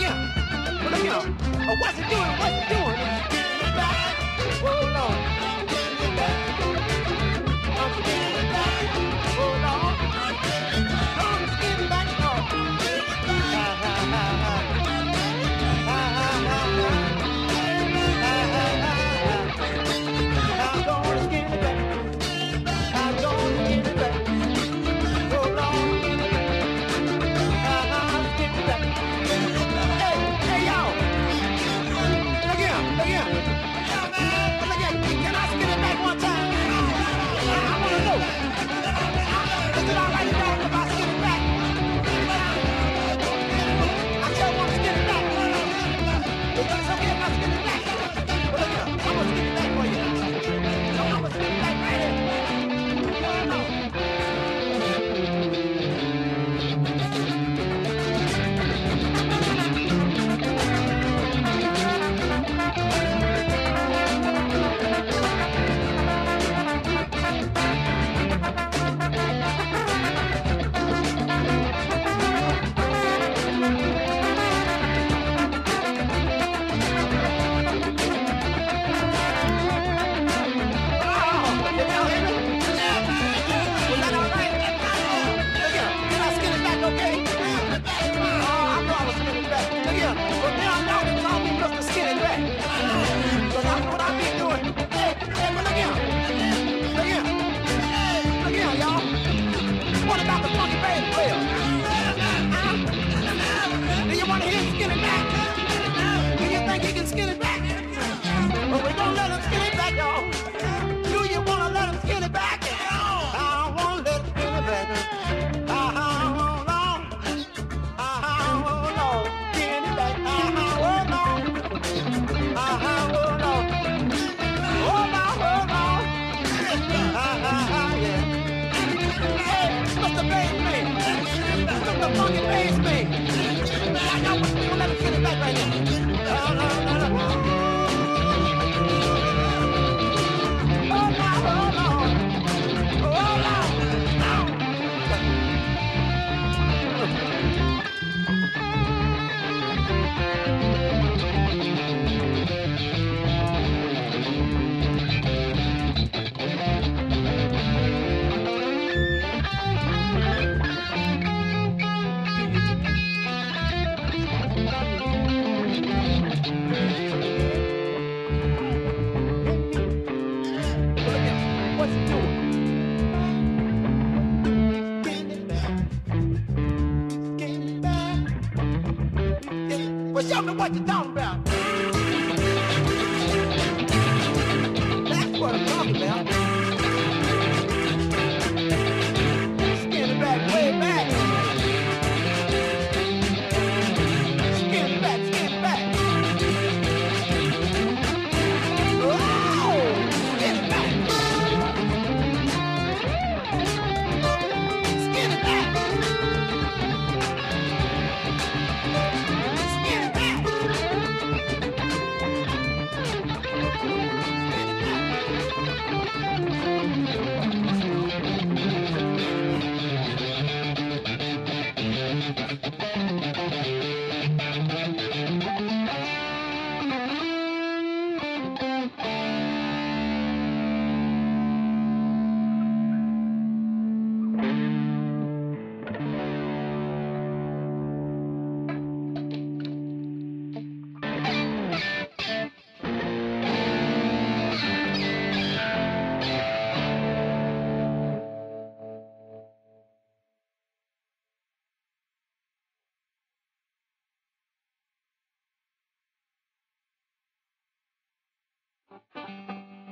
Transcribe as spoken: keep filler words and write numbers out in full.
again. Look again. Oh, what's it doing? What's it doing? It's getting it back. Oh, Lord. I'm getting it back. I'm getting it back. Oh, Lord. I'm getting it back. Oh. Ha, ha, ha, ha. Ha, ha, ha, ha. Ha, ha, ha, ha. I'm gonna get it back. I'm gonna get it back. Oh, Lord. Ha, ha, I'm getting it back. Hey, hey, y'all. Look here, look here. Look here. Can I spin it back one time? I, I want to know. Is it all right if I spin it back? I just want to spin it back. Is it okay if I spin it back? Well, look here. I'm going to spin it back for you. So I'm going to spin it back right here. Oh, no. Well, show me what you're talking about.